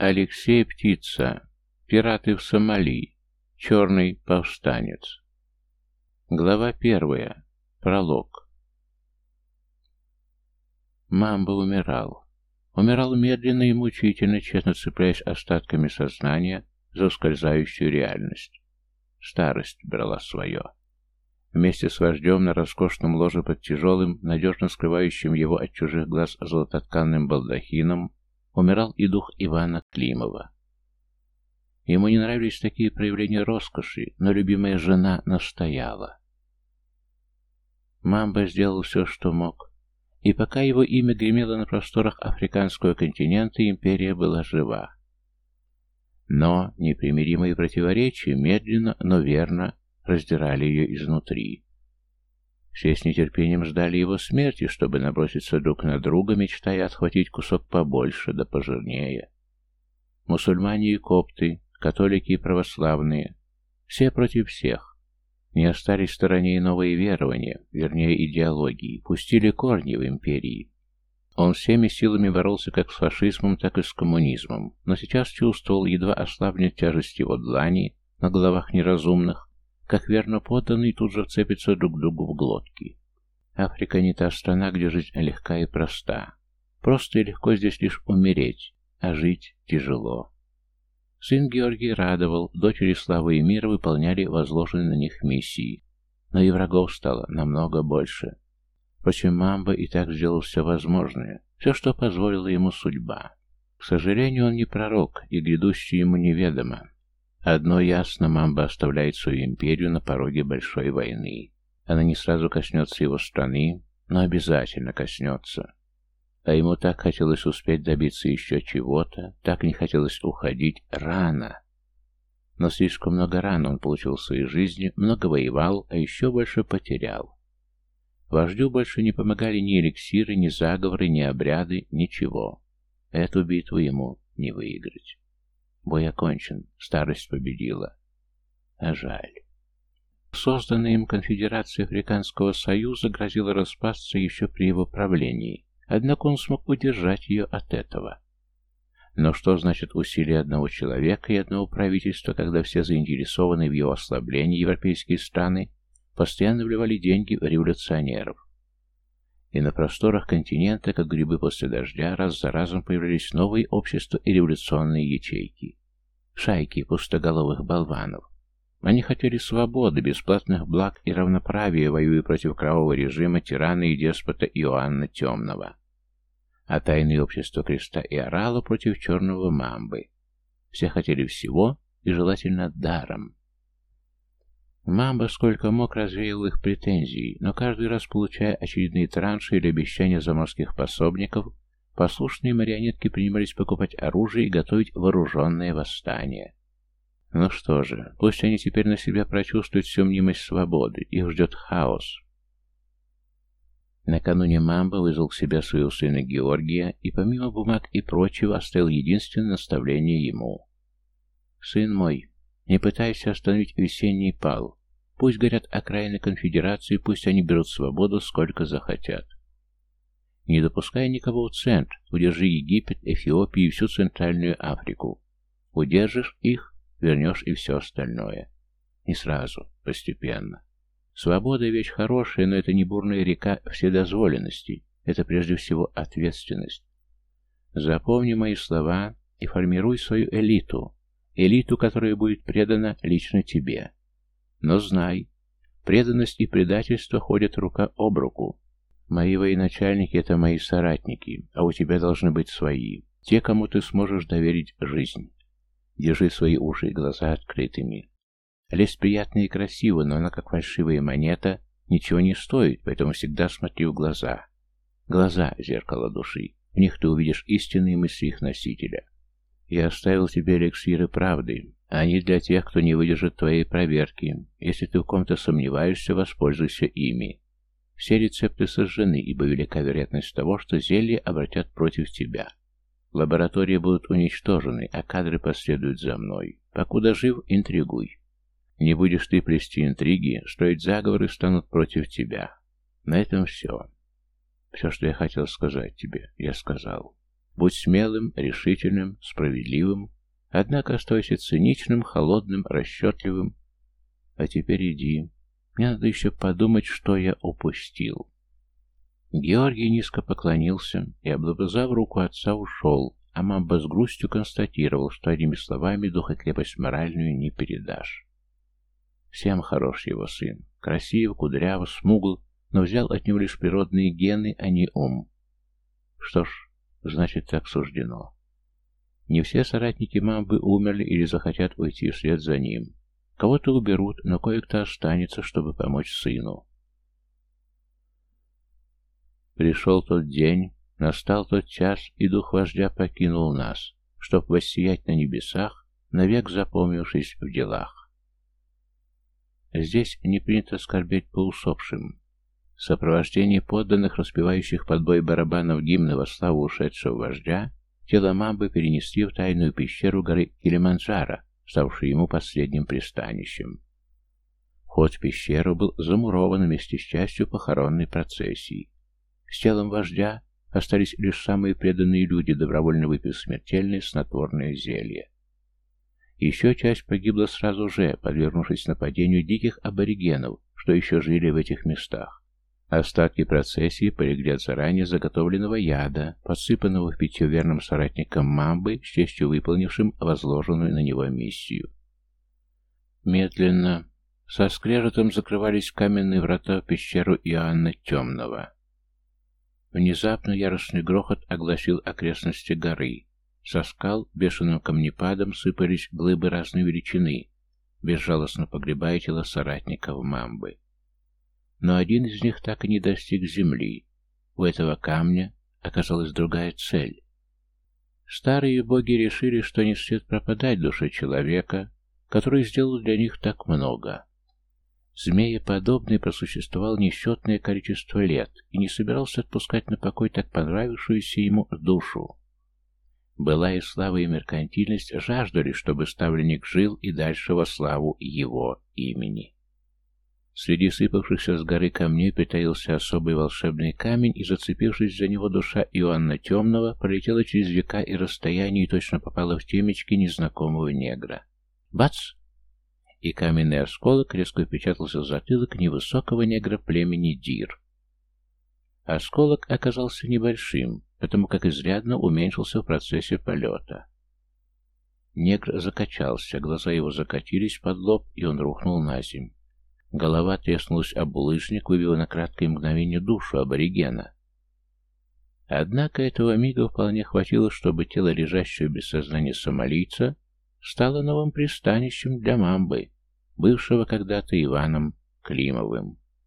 Алексей Птица. Пираты в Сомали. Черный повстанец. Глава 1. Пролог. Мамба умирал. Умирал медленно и мучительно, честно цепляясь остатками сознания за ускользающую реальность. Старость брала свое. Вместе с вождем на роскошном ложе под тяжелым, надежно скрывающим его от чужих глаз золототканным балдахином, умирал и дух Ивана Климова. Ему не нравились такие проявления роскоши, но любимая жена настояла. Мамба сделал все, что мог, и пока его имя гремело на просторах африканского континента, империя была жива. Но непримиримые противоречия медленно, но верно раздирали ее изнутри. Все с нетерпением ждали его смерти, чтобы наброситься друг на друга, мечтая отхватить кусок побольше да пожирнее. Мусульмане и копты, католики и православные, все против всех. Не остались в стороне и новые верования, вернее идеологии, пустили корни в империи. Он всеми силами боролся как с фашизмом, так и с коммунизмом, но сейчас чувствовал, едва ослабнет тяжесть его длани на головах неразумных, как верно подданные тут же вцепятся друг другу в глотки. Африка не та страна, где жизнь легка и проста. Просто и легко здесь лишь умереть, а жить тяжело. Сын Георгий радовал, дочери славы и мира выполняли возложенные на них миссии, но и врагов стало намного больше. Впрочем, Мамба и так сделал все возможное, все, что позволила ему судьба. К сожалению, он не пророк, и грядущее ему неведомо. Одно ясно, Мамба оставляет свою империю на пороге большой войны. Она не сразу коснется его страны, но обязательно коснется. А ему так хотелось успеть добиться еще чего-то, так не хотелось уходить рано. Но слишком много ран он получил в своей жизни, много воевал, а еще больше потерял. Вождю больше не помогали ни эликсиры, ни заговоры, ни обряды, ничего. Эту битву ему не выиграть. Бой окончен, старость победила. А жаль. Созданная им конфедерация Африканского союза грозила распасться еще при его правлении, однако он смог удержать ее от этого. Но что значит усилие одного человека и одного правительства, когда все заинтересованы в его ослаблении европейские страны постоянно вливали деньги в революционеров? И на просторах континента, как грибы после дождя, раз за разом появлялись новые общества и революционные ячейки. Шайки пустоголовых болванов. Они хотели свободы, бесплатных благ и равноправия, воюя против кровавого режима тирана и деспота Иоанна Темного. А тайные общества Креста и Орала против черного Мамбы. Все хотели всего и желательно даром. Мамба сколько мог развеял их претензии, но каждый раз, получая очередные транши или обещания заморских пособников, послушные марионетки принимались покупать оружие и готовить вооруженное восстание. Ну что же, пусть они теперь на себя прочувствуют всю мнимость свободы, их ждет хаос. Накануне Мамба вызвал к себе своего сына Георгия и помимо бумаг и прочего оставил единственное наставление ему. «Сын мой, не пытайся остановить весенний пал. Пусть горят окраины конфедерации, пусть они берут свободу сколько захотят. Не допускай никого в центр, удержи Египет, Эфиопию и всю Центральную Африку. Удержишь их, вернешь и все остальное. Не сразу, постепенно. Свобода — вещь хорошая, но это не бурная река вседозволенности, это прежде всего ответственность. Запомни мои слова и формируй свою элиту. Элиту, которая будет предана лично тебе. Но знай, преданность и предательство ходят рука об руку. Мои военачальники — это мои соратники, а у тебя должны быть свои, те, кому ты сможешь доверить жизнь. Держи свои уши и глаза открытыми. Лесть приятно и красиво, но она, как фальшивая монета, ничего не стоит, поэтому всегда смотри в глаза. Глаза — зеркало души, в них ты увидишь истинные мысли их носителя. Я оставил тебе эликсиры правды. Они для тех, кто не выдержит твоей проверки. Если ты в ком-то сомневаешься, воспользуйся ими. Все рецепты сожжены, ибо велика вероятность того, что зелья обратят против тебя. Лаборатории будут уничтожены, а кадры последуют за мной. Покуда жив, интригуй. Не будешь ты плести интриги, строить заговоры станут против тебя. На этом все. Все, что я хотел сказать тебе, я сказал. Будь смелым, решительным, справедливым, однако оставайся циничным, холодным, расчетливым. А теперь иди. Мне надо еще подумать, что я упустил». Георгий низко поклонился и, облобызав руку отца, ушел, а Мамба с грустью констатировал, что одними словами дух и крепость моральную не передашь. Всем хорош его сын. Красив, кудряв, смугл, но взял от него лишь природные гены, а не ум. Что ж, значит, так суждено. Не все соратники Мамбы умерли или захотят уйти вслед за ним. Кого-то уберут, но кое-кто останется, чтобы помочь сыну. Пришел тот день, настал тот час, и дух вождя покинул нас, чтоб воссиять на небесах, навек запомнившись в делах. Здесь не принято скорбеть по усопшим. В сопровождении подданных, распевающих под бой барабанов гимны во славу ушедшего вождя, тело Мамбы перенесли в тайную пещеру горы Килиманджаро, ставшую ему последним пристанищем. Вход в пещеру был замурован вместе с частью похоронной процессии. С телом вождя остались лишь самые преданные люди, добровольно выпив смертельное снотворное зелье. Еще часть погибла сразу же, подвергнувшись нападению диких аборигенов, что еще жили в этих местах. Остатки процессии полегли от заранее заготовленного яда, подсыпанного в питье верным соратникам Мамбы, с честью выполнившим возложенную на него миссию. Медленно, со скрежетом закрывались каменные врата в пещеру Иоанна Темного. Внезапно яростный грохот огласил окрестности горы. Со скал бешеным камнепадом сыпались глыбы разной величины, безжалостно погребая тела соратников Мамбы. Но один из них так и не достиг земли. У этого камня оказалась другая цель. Старые боги решили, что не следует пропадать душе человека, который сделал для них так много. Змееподобный просуществовал несчетное количество лет и не собирался отпускать на покой так понравившуюся ему душу. Былая слава и меркантильность жаждали, чтобы ставленник жил и дальше во славу его имени. Среди сыпавшихся с горы камней притаился особый волшебный камень, и, зацепившись за него, душа Иоанна Темного пролетела через века и расстояние и точно попала в темечки незнакомого негра. Бац! И каменный осколок резко впечатался в затылок невысокого негра племени Дир. Осколок оказался небольшим, потому как изрядно уменьшился в процессе полета. Негр закачался, глаза его закатились под лоб, и он рухнул на землю. Голова треснулась об булыжник, выбив на краткое мгновение душу аборигена. Однако этого мига вполне хватило, чтобы тело лежащего без сознания сомалийца стало новым пристанищем для Мамбы, бывшего когда-то Иваном Климовым.